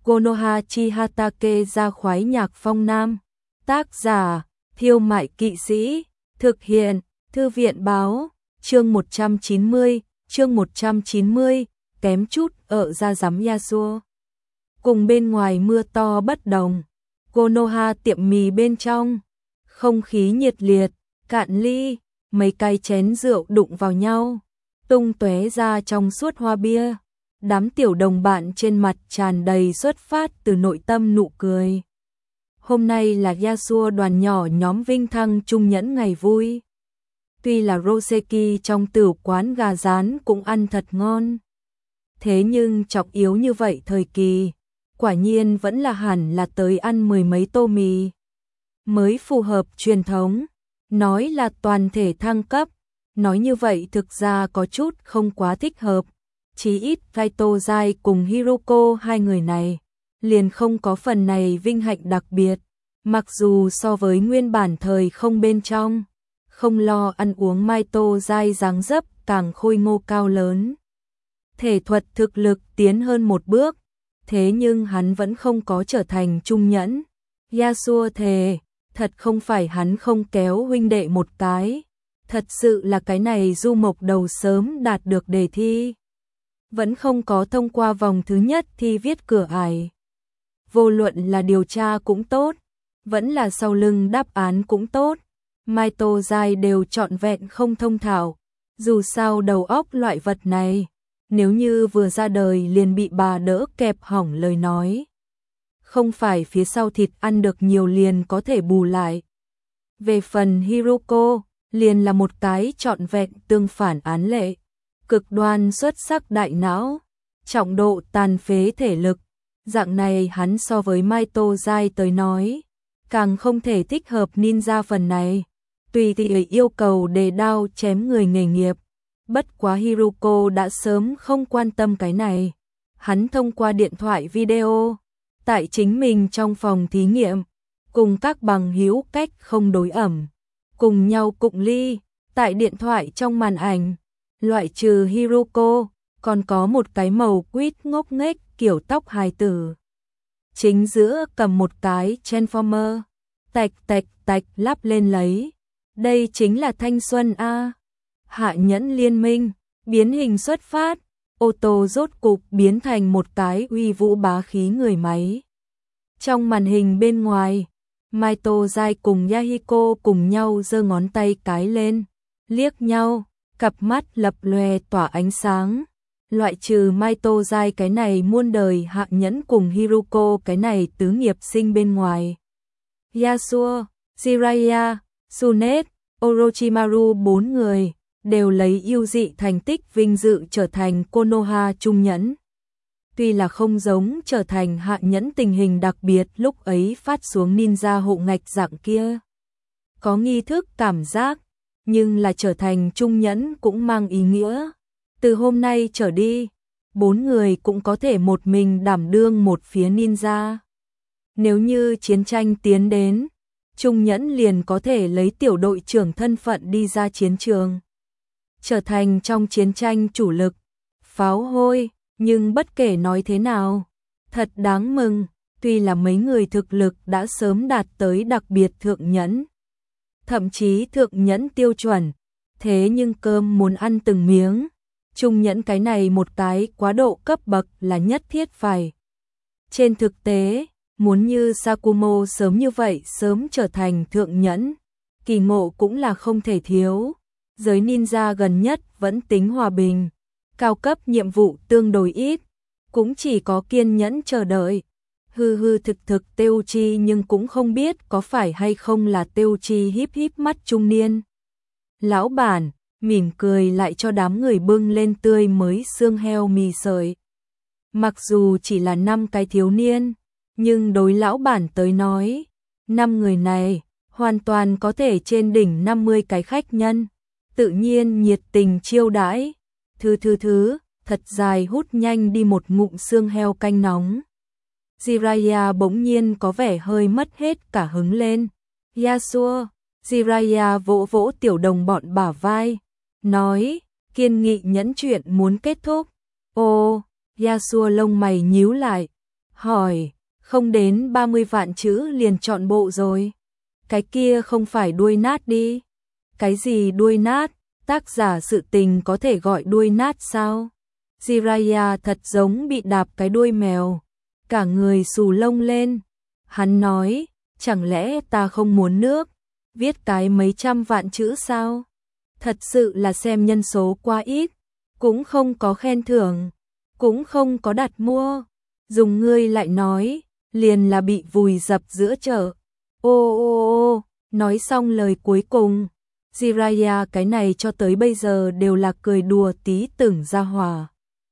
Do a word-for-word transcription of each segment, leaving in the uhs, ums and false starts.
Konoha Chihatake ra khoái nhạc phong nam. Tác giả, Thiêu Mại Kỵ Sĩ. Thực hiện, Thư viện báo. Chương một trăm chín mươi, chương một trăm chín mươi, kém chút ở ra giám Yasuo. Cùng bên ngoài mưa to bất đồng, Konoha tiệm mì bên trong, không khí nhiệt liệt, cạn ly, mấy cái chén rượu đụng vào nhau, tung tóe ra trong suốt hoa bia. Đám tiểu đồng bạn trên mặt tràn đầy xuất phát từ nội tâm nụ cười. Hôm nay là Yasuo đoàn nhỏ nhóm Vinh Thăng Trung Nhẫn ngày vui. Tuy là Roseki trong tử quán gà rán cũng ăn thật ngon. Thế nhưng trọng yếu như vậy thời kỳ, quả nhiên vẫn là hẳn là tới ăn mười mấy tô mì. Mới phù hợp truyền thống, nói là toàn thể thăng cấp. Nói như vậy thực ra có chút không quá thích hợp. Chí ít Kaito Jai cùng Hiroko hai người này liền không có phần này vinh hạnh đặc biệt. Mặc dù so với nguyên bản thời không bên trong, không lo ăn uống Maito Jai dáng dấp càng khôi ngô cao lớn. Thể thuật thực lực tiến hơn một bước, thế nhưng hắn vẫn không có trở thành trung nhẫn. Yasuo thề, thật không phải hắn không kéo huynh đệ một cái. Thật sự là cái này Du Mộc đầu sớm đạt được đề thi. Vẫn không có thông qua vòng thứ nhất thi viết cửa ải. Vô luận là điều tra cũng tốt, vẫn là sau lưng đáp án cũng tốt. Maito Jai đều trọn vẹn không thông thạo. Dù sao đầu óc loại vật này, nếu như vừa ra đời liền bị bà đỡ kẹp hỏng lời nói. Không phải phía sau thịt ăn được nhiều liền có thể bù lại. Về phần Hiroko, liền là một cái trọn vẹn tương phản án lệ. Cực đoan xuất sắc đại não, trọng độ tàn phế thể lực. Dạng này hắn so với Maito Jai tới nói, càng không thể thích hợp ninja phần này. Tùy thì yêu cầu đề đao chém người nghề nghiệp. Bất quá Hiroko đã sớm không quan tâm cái này. Hắn thông qua điện thoại video, tại chính mình trong phòng thí nghiệm, cùng các bằng hữu cách không đối ẩm, cùng nhau cụng ly, tại điện thoại trong màn ảnh. Loại trừ Hiroko, còn có một cái màu quýt ngốc nghếch kiểu tóc hài tử. Chính giữa cầm một cái transformer, tạch tạch tạch lắp lên lấy. Đây chính là thanh xuân a. Hạ nhẫn liên minh, biến hình xuất phát, ô tô rốt cục biến thành một cái uy vũ bá khí người máy. Trong màn hình bên ngoài, Maito Jai cùng Yahiko cùng nhau giơ ngón tay cái lên, liếc nhau. Cặp mắt lập lòe tỏa ánh sáng. Loại trừ Maito Jai cái này muôn đời hạ nhẫn cùng Hiroko cái này tứ nghiệp sinh bên ngoài. Yasuo, Jiraiya, Tsunet, Orochimaru bốn người đều lấy ưu dị thành tích vinh dự trở thành Konoha trung nhẫn. Tuy là không giống trở thành hạ nhẫn tình hình đặc biệt lúc ấy phát xuống ninja hộ ngạch dạng kia. Có nghi thức cảm giác. Nhưng là trở thành trung nhẫn cũng mang ý nghĩa. Từ hôm nay trở đi, bốn người cũng có thể một mình đảm đương một phía ninja. Nếu như chiến tranh tiến đến, trung nhẫn liền có thể lấy tiểu đội trưởng thân phận đi ra chiến trường. Trở thành trong chiến tranh chủ lực, pháo hôi, nhưng bất kể nói thế nào, thật đáng mừng, tuy là mấy người thực lực đã sớm đạt tới đặc biệt thượng nhẫn. Thậm chí thượng nhẫn tiêu chuẩn, thế nhưng cơm muốn ăn từng miếng, trung nhẫn cái này một cái quá độ cấp bậc là nhất thiết phải. Trên thực tế, muốn như Sakumo sớm như vậy sớm trở thành thượng nhẫn, kỳ ngộ cũng là không thể thiếu. Giới ninja gần nhất vẫn tính hòa bình, cao cấp nhiệm vụ tương đối ít, cũng chỉ có kiên nhẫn chờ đợi. Hư hư thực thực Teuchi nhưng cũng không biết có phải hay không là Teuchi híp híp mắt trung niên. Lão bản, mỉm cười lại cho đám người bưng lên tươi mới xương heo mì sợi. Mặc dù chỉ là năm cái thiếu niên, nhưng đối lão bản tới nói, năm người này hoàn toàn có thể trên đỉnh năm mươi cái khách nhân, tự nhiên nhiệt tình chiêu đãi. Thứ thứ thứ, thật dài hút nhanh đi một ngụm xương heo canh nóng. Jiraiya bỗng nhiên có vẻ hơi mất hết cả hứng lên. Yasuo, Jiraiya vỗ vỗ tiểu đồng bọn bả vai, nói, kiên nghị nhẫn chuyện muốn kết thúc. Ô, Yasuo lông mày nhíu lại, hỏi, không đến ba mươi vạn chữ liền chọn bộ rồi. Cái kia không phải đuôi nát đi. Cái gì đuôi nát, tác giả sự tình có thể gọi đuôi nát sao? Jiraiya thật giống bị đạp cái đuôi mèo, cả người xù lông lên. Hắn nói, chẳng lẽ ta không muốn nước, viết cái mấy trăm vạn chữ sao? Thật sự là xem nhân số quá ít, cũng không có khen thưởng, cũng không có đặt mua. Dùng ngươi lại nói, liền là bị vùi dập giữa chợ. Ô ô ô, nói xong lời cuối cùng, Jiraiya cái này cho tới bây giờ đều là cười đùa tí tưởng ra hòa.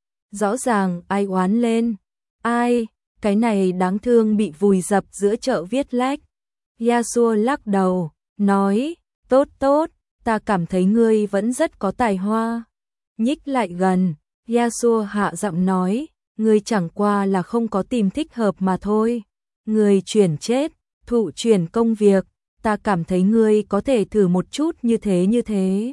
Rõ ràng ai oán lên, ai, cái này đáng thương bị vùi dập giữa chợ viết lách. Yasuo lắc đầu, nói, tốt tốt, ta cảm thấy ngươi vẫn rất có tài hoa. Nhích lại gần, Yasuo hạ giọng nói, ngươi chẳng qua là không có tìm thích hợp mà thôi. Ngươi chuyển chết, thụ chuyển công việc, ta cảm thấy ngươi có thể thử một chút như thế như thế.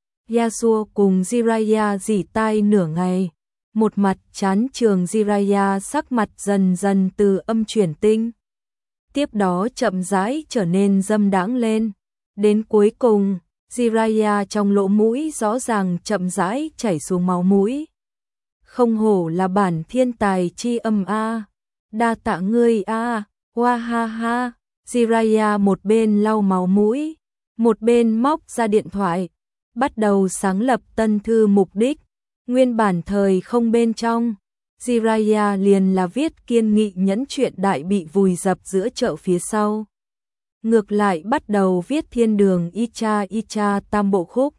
Yasuo cùng Jiraiya rỉ tai nửa ngày, một mặt chán trường. Jiraiya sắc mặt dần dần từ âm chuyển tinh, tiếp đó chậm rãi trở nên dâm đãng lên. Đến cuối cùng, Jiraiya trong lỗ mũi rõ ràng chậm rãi chảy xuống máu mũi. Không hổ là bản thiên tài chi âm a, đa tạ ngươi a, hoa ha ha. Jiraiya một bên lau máu mũi, một bên móc ra điện thoại, bắt đầu sáng lập tân thư mục đích. Nguyên bản thời không bên trong, Jiraiya liền là viết kiên nghị nhẫn chuyện đại bị vùi dập giữa chợ phía sau. Ngược lại bắt đầu viết thiên đường Icha Icha tam bộ khúc.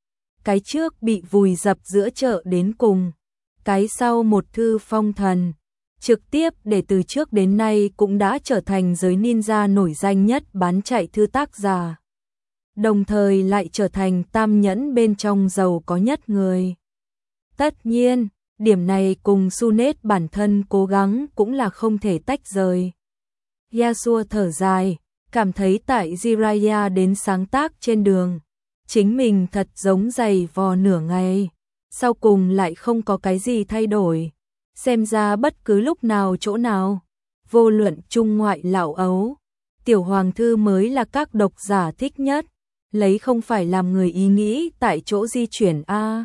Cái trước bị vùi dập giữa chợ đến cùng, cái sau một thư phong thần, trực tiếp để từ trước đến nay cũng đã trở thành giới ninja nổi danh nhất bán chạy thư tác giả. Đồng thời lại trở thành tam nhẫn bên trong giàu có nhất người. Tất nhiên, điểm này cùng Sunet bản thân cố gắng cũng là không thể tách rời. Yasuo thở dài, cảm thấy tại Jiraiya đến sáng tác trên đường, chính mình thật giống giày vò nửa ngày, sau cùng lại không có cái gì thay đổi. Xem ra bất cứ lúc nào chỗ nào, vô luận trung ngoại lão ấu, tiểu hoàng thư mới là các độc giả thích nhất, lấy không phải làm người ý nghĩ tại chỗ di chuyển a.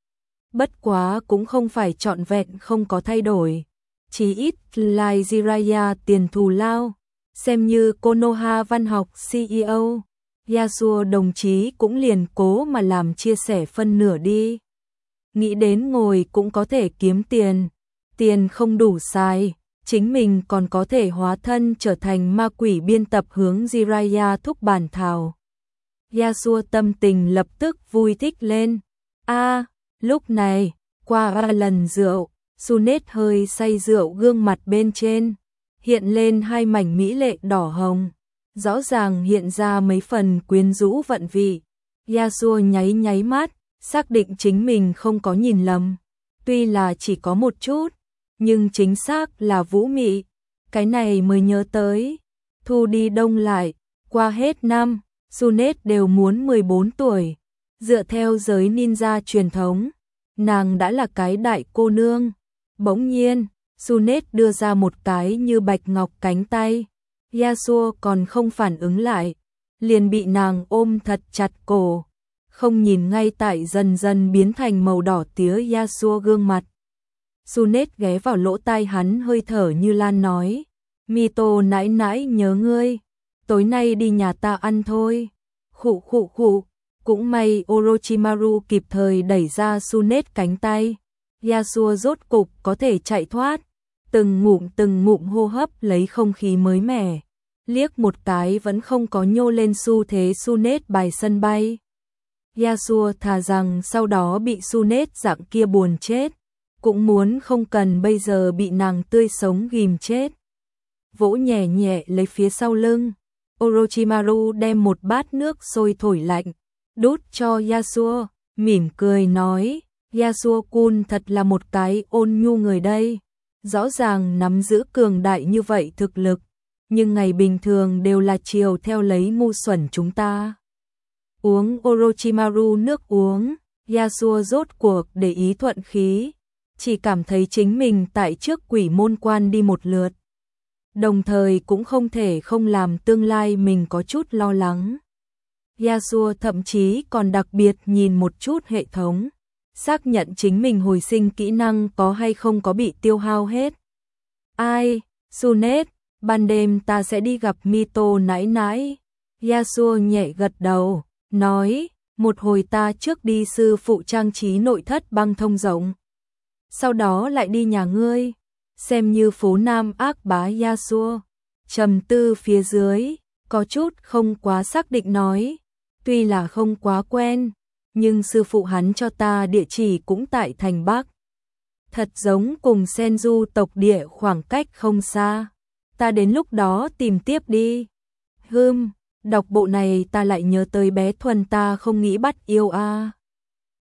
Bất quá cũng không phải trọn vẹn không có thay đổi, chỉ ít lại Jiraiya tiền thù lao, xem như Konoha văn học xê e ô, Yasuo đồng chí cũng liền cố mà làm chia sẻ phân nửa đi. Nghĩ đến ngồi cũng có thể kiếm tiền, tiền không đủ xài, chính mình còn có thể hóa thân trở thành ma quỷ biên tập hướng Jiraiya thúc bản thảo. Yasuo tâm tình lập tức vui thích lên. A, à, lúc này, qua ba lần rượu, Sunet hơi say rượu, gương mặt bên trên hiện lên hai mảnh mỹ lệ đỏ hồng, rõ ràng hiện ra mấy phần quyến rũ vận vị. Yasuo nháy nháy mắt, xác định chính mình không có nhìn lầm. Tuy là chỉ có một chút, nhưng chính xác là vũ mị. Cái này mới nhớ tới, thu đi đông lại, qua hết năm, Sunet đều muốn mười bốn tuổi. Dựa theo giới ninja truyền thống, nàng đã là cái đại cô nương. Bỗng nhiên, Sunet đưa ra một cái như bạch ngọc cánh tay. Yasuo còn không phản ứng lại, liền bị nàng ôm thật chặt cổ. Không nhìn ngay tại dần dần biến thành màu đỏ tía Yasuo gương mặt. Sunet ghé vào lỗ tai hắn hơi thở như lan nói, Mito nãi nãi nhớ ngươi, tối nay đi nhà ta ăn thôi. Khụ khụ khụ, cũng may Orochimaru kịp thời đẩy ra Sunet cánh tay. Yasuo rốt cục có thể chạy thoát, từng ngụm từng ngụm hô hấp lấy không khí mới mẻ, liếc một cái vẫn không có nhô lên xu thế Sunet bài sân bay. Yasuo thà rằng sau đó bị Sunet dạng kia buồn chết, cũng muốn không cần bây giờ bị nàng tươi sống ghim chết. Vỗ nhẹ nhẹ lấy phía sau lưng, Orochimaru đem một bát nước sôi thổi lạnh, đút cho Yasuo, mỉm cười nói, Yasuo-kun thật là một cái ôn nhu người đây, rõ ràng nắm giữ cường đại như vậy thực lực, nhưng ngày bình thường đều là chiều theo lấy ngu xuẩn chúng ta. Uống Orochimaru nước uống, Yasuo rốt cuộc để ý thuận khí, chỉ cảm thấy chính mình tại trước quỷ môn quan đi một lượt. Đồng thời cũng không thể không làm tương lai mình có chút lo lắng. Yasuo thậm chí còn đặc biệt nhìn một chút hệ thống, xác nhận chính mình hồi sinh kỹ năng có hay không có bị tiêu hao hết. Ai, Sunet, ban đêm ta sẽ đi gặp Mito nãi nãi. Yasuo nhẹ gật đầu, nói, một hồi ta trước đi sư phụ trang trí nội thất băng thông rộng. Sau đó lại đi nhà ngươi, xem như phố Nam ác bá. Yasuo trầm tư phía dưới, có chút không quá xác định nói, tuy là không quá quen, nhưng sư phụ hắn cho ta địa chỉ cũng tại thành Bắc. Thật giống cùng Senju tộc địa khoảng cách không xa, ta đến lúc đó tìm tiếp đi. Hừm, đọc bộ này ta lại nhớ tới bé Thuần ta không nghĩ bắt yêu a. À.